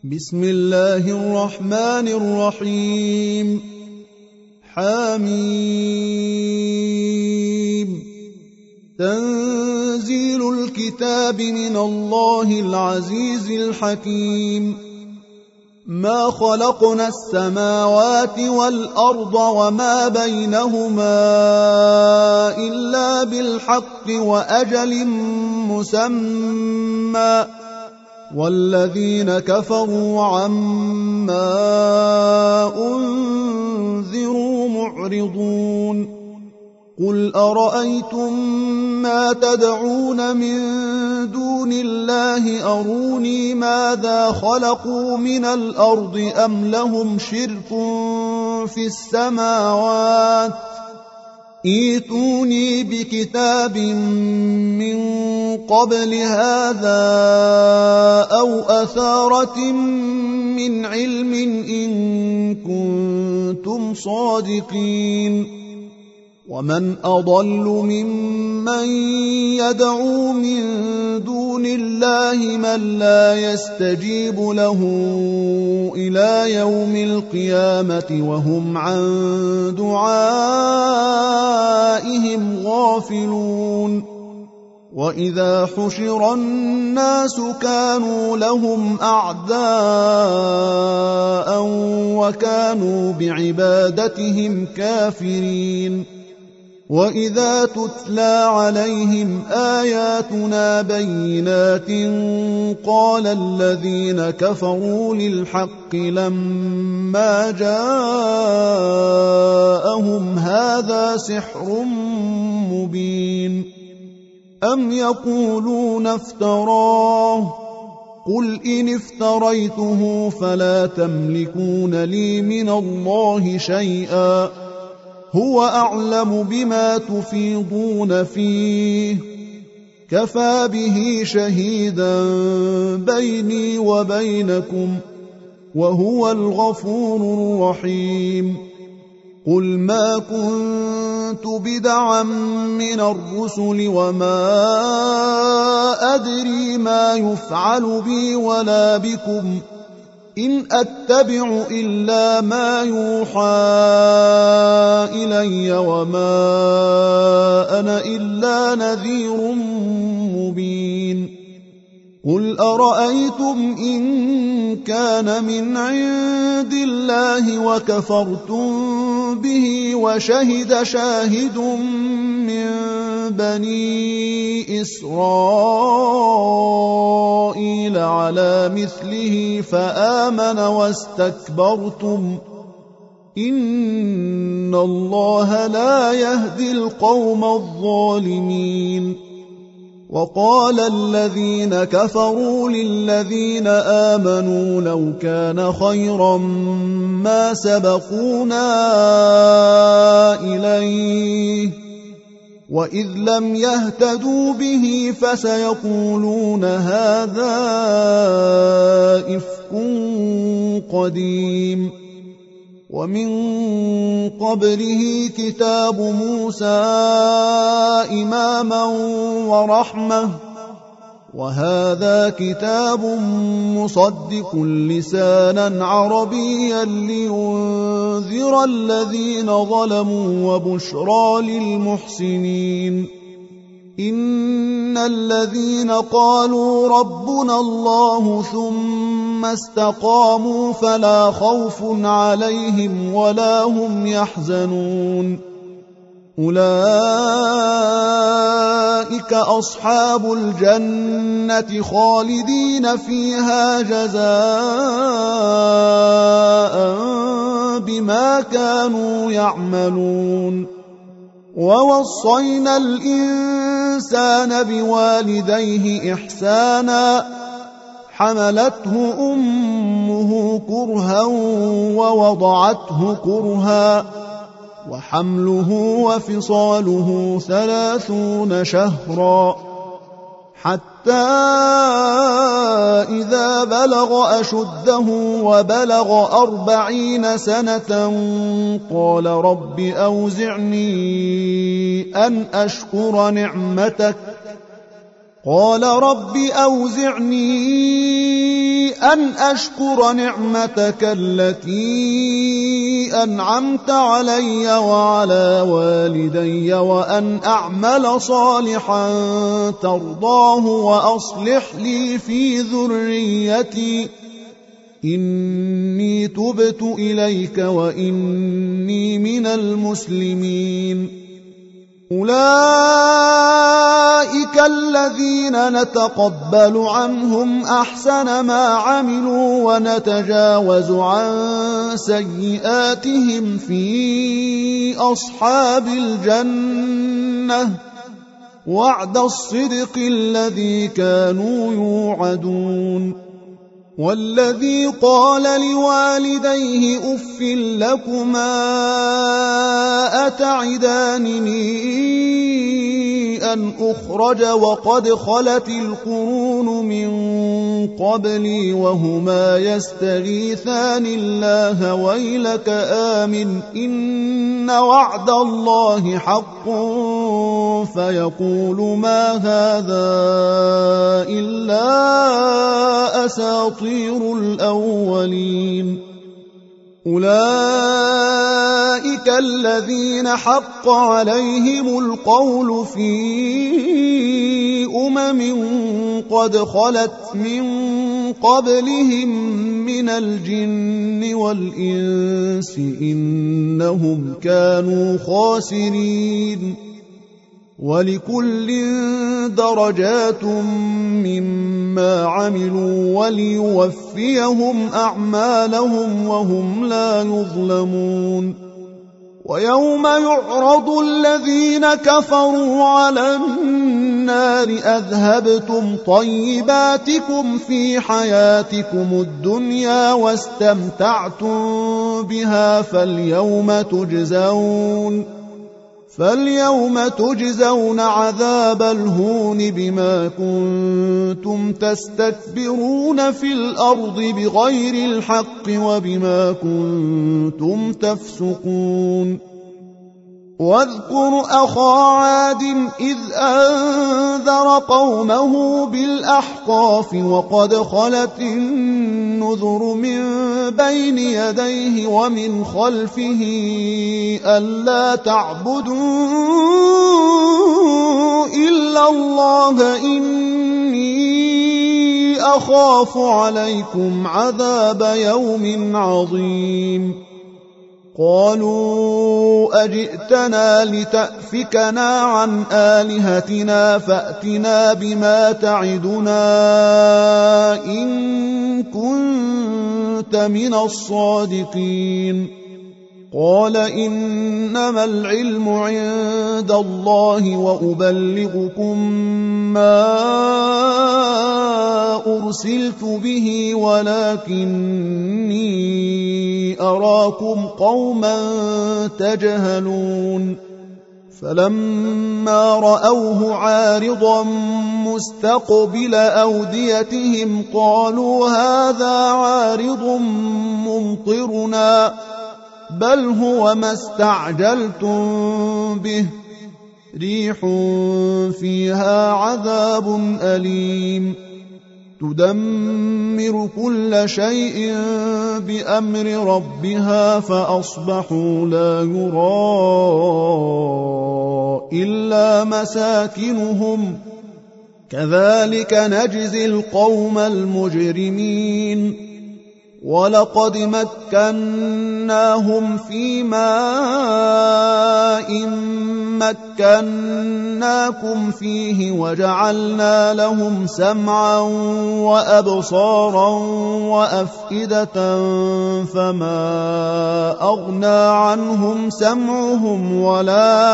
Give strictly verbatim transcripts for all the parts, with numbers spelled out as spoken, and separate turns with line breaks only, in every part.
بسم الله الرحمن الرحيم. حميم. تنزيل الكتاب من الله العزيز الحكيم. ما خلقنا السماوات والأرض وما بينهما إلا بالحق وأجل مسمى، والذين كفروا عما أنذروا معرضون. قل أرأيتم ما تدعون من دون الله أروني ماذا خلقوا من الأرض أم لهم شرك في السماوات، ائتوني بكتاب من قبل هذا أو أثارة من علم إن كنتم صادقين. ومن أضل ممن يدعو من دون الله من لا يستجيب له إلى يوم القيامة وهم عن دعائهم غافلون. وإذا حشر الناس كانوا لهم أعداء وكانوا بعبادتهم كافرين. وإذا تتلى عليهم آياتنا بينات قال الذين كفروا للحق لما جاءهم هذا سحر مبين. أم يقولون افتراه، قل إن افتريته فلا تملكون لي من الله شيئا، هو أعلم بما تفيضون فيه، كفى به شهيدا بيني وبينكم، وهو الغفور الرحيم. قل ما كنت بدعا من الرسل وما أدري ما يفعل بي ولا بكم، إن أتبع إلا ما يوحى إلي وما أنا إلا نذير مبين. قل أرأيتم إن كان من عند الله وكفرتم به وشهد شاهد من بني إسرائيل على مثله فآمن واستكبرتم، إن الله لا يهدي القوم الظالمين. وقال الذين كفروا للذين آمنوا لو كان خيرا ما سبقونا إليه، وإذ لم يهتدوا به فسيقولون هذا إفك قديم. ومن قبله كتاب موسى إماما ورحمة، وهذا كتاب مصدق لسانا عربيا لينذر الذين ظلموا وبشرى للمحسنين. إن الذين قالوا ربنا الله ثم استقاموا فلا خوف عليهم ولا هم يحزنون، أولئك أصحاب الجنة خالدين فيها جزاء بما كانوا يعملون. ووصينا الإنسان بوالديه إحسانا، حملته أمه كرها ووضعته كرها، وحمله وفصاله ثلاثون شهرا، حتى إذا بلغ أشده وبلغ أربعين سنة قال رب أوزعني أن أشكر نعمتك قال رب أوزعني أن أشكر نعمتك التي أنعمت علي وعلى والدي وأن أعمل صالحا ترضاه وأصلح لي في ذريتي إني تبت إليك وإني من المسلمين. أولئك الذين نتقبل عنهم أحسن ما عملوا ونتجاوز عن سيئاتهم في أصحاب الجنة وعد الصدق الذي كانوا يوعدون. والذي قال لوالديه أف لكما أتعدانني أن أخرج وقد خلت القرون من قبلي وهما يستغيثان الله ويلك آمن إن وعد الله حق فيقول ما هذا إلا أساطير الأولين. أولئك الذين حق عليهم القول في أمم قد خلت من قبلهم من الجن والإنس إنهم كانوا خاسرين. ولكل درجات مما عملوا وليوفيهم أعمالهم وهم لا يظلمون. ويوم يعرض الذين كفروا على النار أذهبتم طيباتكم في حياتكم الدنيا واستمتعتم بها فاليوم تجزون فاليوم تجزون عذاب الهون بما كنتم تستكبرون في الأرض بغير الحق وبما كنتم تفسقون. واذكر أخا عاد إذ أنذر قومه بالأحقاف وقد خلت النذر من بين يديه ومن خلفه ألا تعبدوا إلا الله إني أخاف عليكم عذاب يوم عظيم. قالوا أجئتنا لتأفكنا عن آلهتنا فأتنا بما تعدنا إن كنت من الصادقين. قال إنما العلم عند الله وأبلغكم ما أرسلت به ولكني أراكم قوما تجهلون. فلما رأوه عارضا مستقبل أوديتهم قالوا هذا عارض ممطرنا بل هو ما استعجلتم به ريح فيها عذاب أليم تدمر كل شيء بأمر ربها فأصبحوا لا يرى إلا مساكنهم كذلك نجزي القوم المجرمين. ولقد مكناهم في ماء مكناكم فيه وجعلنا لهم سمعا وأبصارا وأفئدة فما أغنى عنهم سمعهم ولا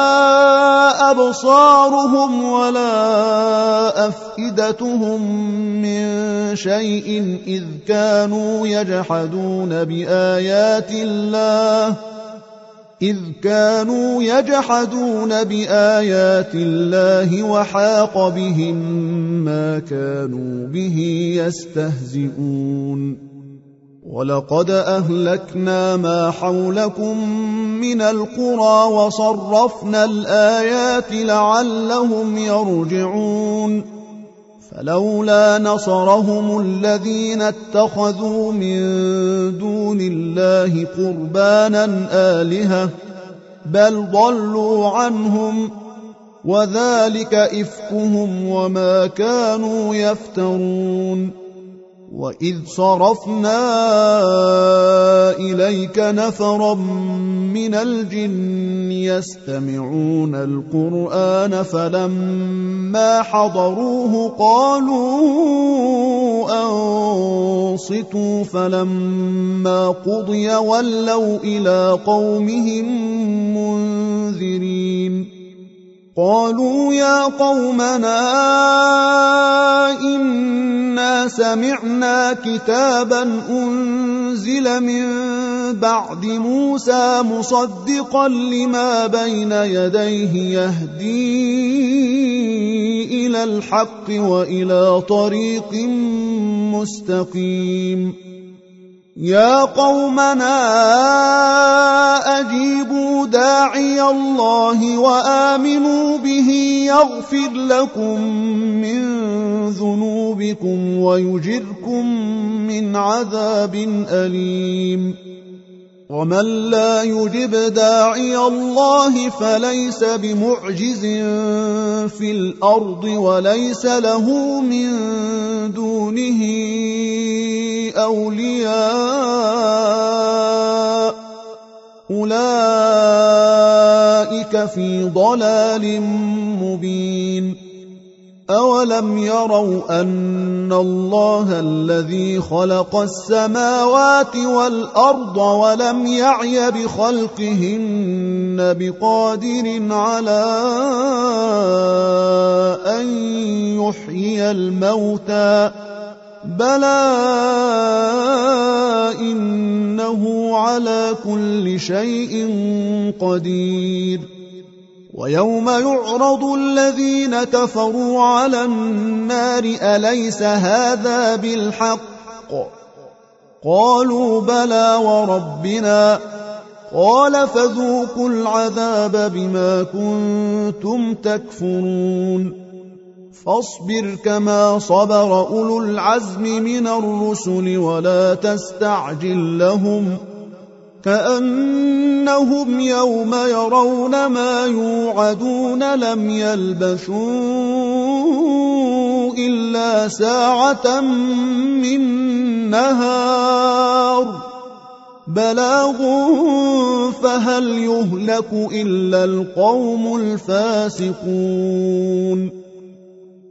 أبصارهم ولا أفئدتهم من شيء إذ كانوا يجحدون بآيات الله إذ كانوا يجحدون بآيات الله وحاق بهم ما كانوا به يستهزئون. ولقد أهلكنا ما حولكم من القرى وصرفنا الآيات لعلهم يرجعون. فلولا نصرهم الذين اتخذوا من دون الله قربانا آلهة بل ضلوا عنهم وذلك إفكهم وما كانوا يفترون. وإذ صرفنا إليك نفرا من الجن يستمعون القرآن فلما حضروه قالوا أنصتوا فلما قضي ولوا إلى قومهم منذرين. قالوا يا قومنا إنا سمعنا كتابا أنزل من بعد موسى مصدقا لما بين يديه يهدي إلى الحق وإلى طريق مستقيم. يا قومنا أجيبوا داعي الله وآمنوا به يغفر لكم من ذنوبكم ويجركم من عذاب أليم. ومن لا يجب داعي الله فليس بمعجز في الأرض وليس له من دونه أولياء أولئك في ضلال مبين. أولم يروا أن الله الذي خلق السماوات والأرض ولم يعي بخلقهن بقادر على أن يحيي الموتى بلى إنه على كل شيء قدير. ويوم يعرض الذين كفروا على النار أليس هذا بالحق قالوا بلى وربنا قال فذوقوا العذاب بما كنتم تكفرون. فاصبر كما صبر أولو العزم من الرسل ولا تستعجل لهم كأنهم يوم يرون ما يوعدون لم يلبثوا إلا ساعة من نهار بلاغ فهل يهلك إلا القوم الفاسقون.